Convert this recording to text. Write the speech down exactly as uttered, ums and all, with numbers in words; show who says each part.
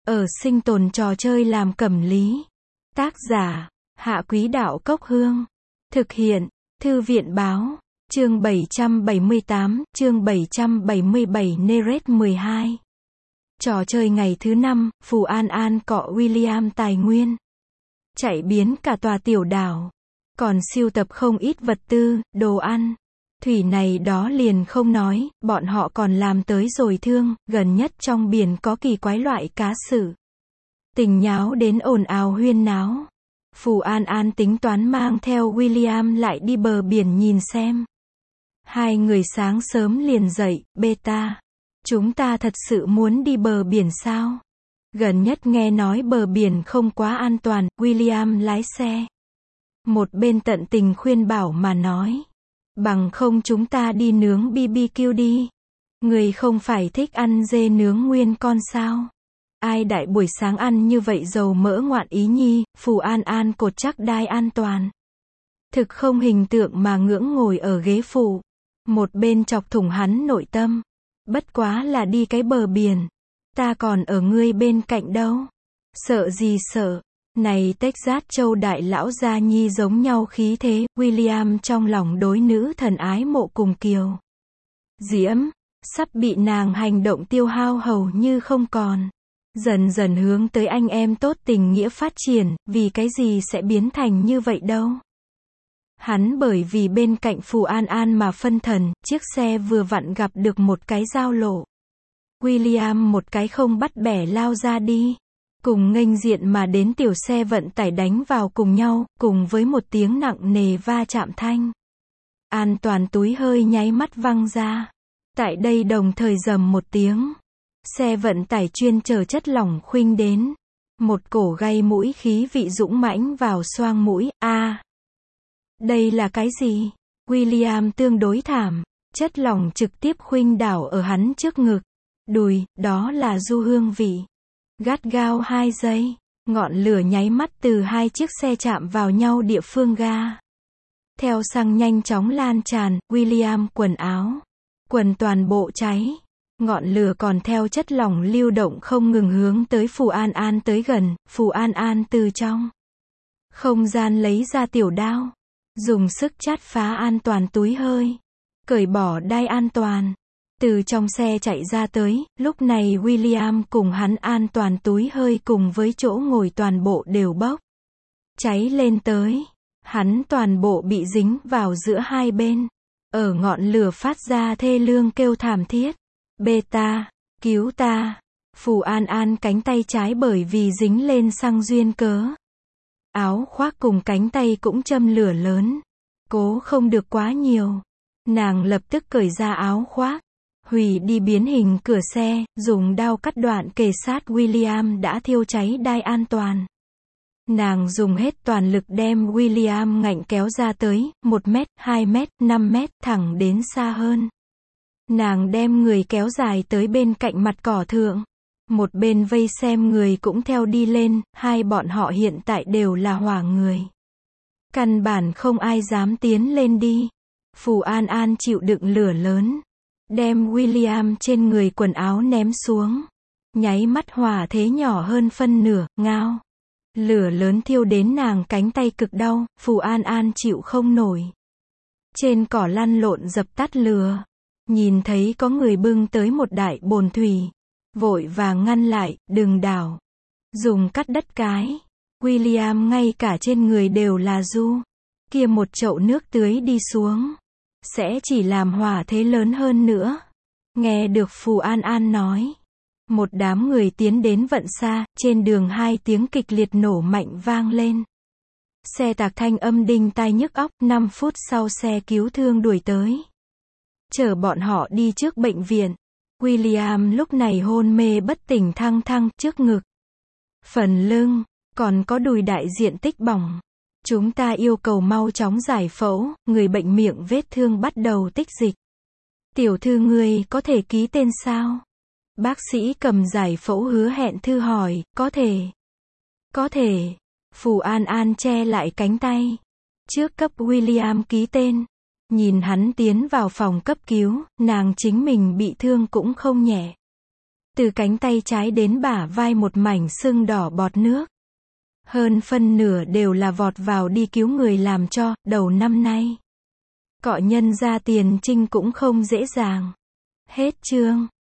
Speaker 1: Ở sinh tồn trò chơi làm cẩm lý. Tác giả, Hạ Quý Đạo Cốc Hương. Thực hiện, Thư viện Báo. Chương bảy trăm bảy mươi tám, chương bảy trăm bảy mươi bảy Neret mười hai. Trò chơi ngày thứ năm, Phù An An cọ William tài nguyên. Chạy biến cả tòa tiểu đảo. Còn sưu tập không ít vật tư, đồ ăn. Thủy này đó liền không nói, bọn họ còn làm tới rồi thương, gần nhất trong biển có kỳ quái loại cá sự. Tình nháo đến ồn ào huyên náo. Phù An An tính toán mang theo William lại đi bờ biển nhìn xem. Hai người sáng sớm liền dậy, beta. Chúng ta thật sự muốn đi bờ biển sao? Gần nhất nghe nói bờ biển không quá an toàn, William lái xe. Một bên tận tình khuyên bảo mà nói. Bằng không chúng ta đi nướng bê bê kiu đi. Người không phải thích ăn dê nướng nguyên con sao? Ai đại buổi sáng ăn như vậy dầu mỡ ngoạn ý nhi, Phù An An cột chắc đai an toàn. Thực không hình tượng mà ngưỡng ngồi ở ghế phụ. Một bên chọc thủng hắn nội tâm. Bất quá là đi cái bờ biển. Ta còn ở ngươi bên cạnh đâu. Sợ gì sợ. Này Texas châu đại lão gia nhi giống nhau khí thế, William trong lòng đối nữ thần ái mộ cùng kiều. Diễm, sắp bị nàng hành động tiêu hao hầu như không còn. Dần dần hướng tới anh em tốt tình nghĩa phát triển, vì cái gì sẽ biến thành như vậy đâu. Hắn bởi vì bên cạnh Phù An An mà phân thần, chiếc xe vừa vặn gặp được một cái giao lộ. William một cái không bắt bẻ lao ra đi. Cùng nghênh diện mà đến tiểu xe vận tải đánh vào cùng nhau, cùng với một tiếng nặng nề va chạm thanh. An toàn túi hơi nháy mắt văng ra. Tại đây đồng thời rầm một tiếng. Xe vận tải chuyên chở chất lỏng khuynh đến. Một cổ gây mũi khí vị dũng mãnh vào xoang mũi, a à, đây là cái gì? William tương đối thảm. Chất lỏng trực tiếp khuynh đảo ở hắn trước ngực. Đùi, đó là du hương vị. Gắt gao hai giây, ngọn lửa nháy mắt từ hai chiếc xe chạm vào nhau địa phương ga. Theo xăng nhanh chóng lan tràn, William quần áo, quần toàn bộ cháy. Ngọn lửa còn theo chất lỏng lưu động không ngừng hướng tới Phù An An tới gần. Phù An An từ trong không gian lấy ra tiểu đao, dùng sức chát phá an toàn túi hơi, cởi bỏ đai an toàn. Từ trong xe chạy ra tới, lúc này William cùng hắn an toàn túi hơi cùng với chỗ ngồi toàn bộ đều bốc cháy lên tới. Hắn toàn bộ bị dính vào giữa hai bên. Ở ngọn lửa phát ra thê lương kêu thảm thiết. Beta, cứu ta. Phù An An cánh tay trái bởi vì dính lên xăng duyên cớ. Áo khoác cùng cánh tay cũng châm lửa lớn. Cố không được quá nhiều. Nàng lập tức cởi ra áo khoác. Hủy đi biến hình cửa xe, dùng đao cắt đoạn kề sát William đã thiêu cháy đai an toàn. Nàng dùng hết toàn lực đem William ngạnh kéo ra tới, một mét, hai mét, năm mét, thẳng đến xa hơn. Nàng đem người kéo dài tới bên cạnh mặt cỏ thượng. Một bên vây xem người cũng theo đi lên, hai bọn họ hiện tại đều là hỏa người. Căn bản không ai dám tiến lên đi. Phù An An chịu đựng lửa lớn. Đem William trên người quần áo ném xuống. Nháy mắt hỏa thế nhỏ hơn phân nửa, ngao. Lửa lớn thiêu đến nàng cánh tay cực đau, Phù An An chịu không nổi. Trên cỏ lăn lộn dập tắt lửa. Nhìn thấy có người bưng tới một đại bồn thủy. Vội vàng ngăn lại, đừng đảo. Dùng cắt đất cái. William ngay cả trên người đều là du. Kia một chậu nước tưới đi xuống. Sẽ chỉ làm hỏa thế lớn hơn nữa. Nghe được Phù An An nói. Một đám người tiến đến vận xa, trên đường hai tiếng kịch liệt nổ mạnh vang lên. Xe tạc thanh âm đinh tai nhức óc, năm phút sau xe cứu thương đuổi tới. Chở bọn họ đi trước bệnh viện. William lúc này hôn mê bất tỉnh thăng thăng, trước ngực, phần lưng, còn có đùi đại diện tích bỏng. Chúng ta yêu cầu mau chóng giải phẫu, người bệnh miệng vết thương bắt đầu tích dịch. Tiểu thư ngươi có thể ký tên sao? Bác sĩ cầm giải phẫu hứa hẹn thư hỏi, có thể. Có thể. Phù An An che lại cánh tay. Trước cấp William ký tên. Nhìn hắn tiến vào phòng cấp cứu, nàng chính mình bị thương cũng không nhẹ. Từ cánh tay trái đến bả vai một mảnh sưng đỏ bọt nước. Hơn phân nửa đều là vọt vào đi cứu người làm cho, đầu năm nay. Cọ nhân ra tiền trinh cũng không dễ dàng. Hết chương.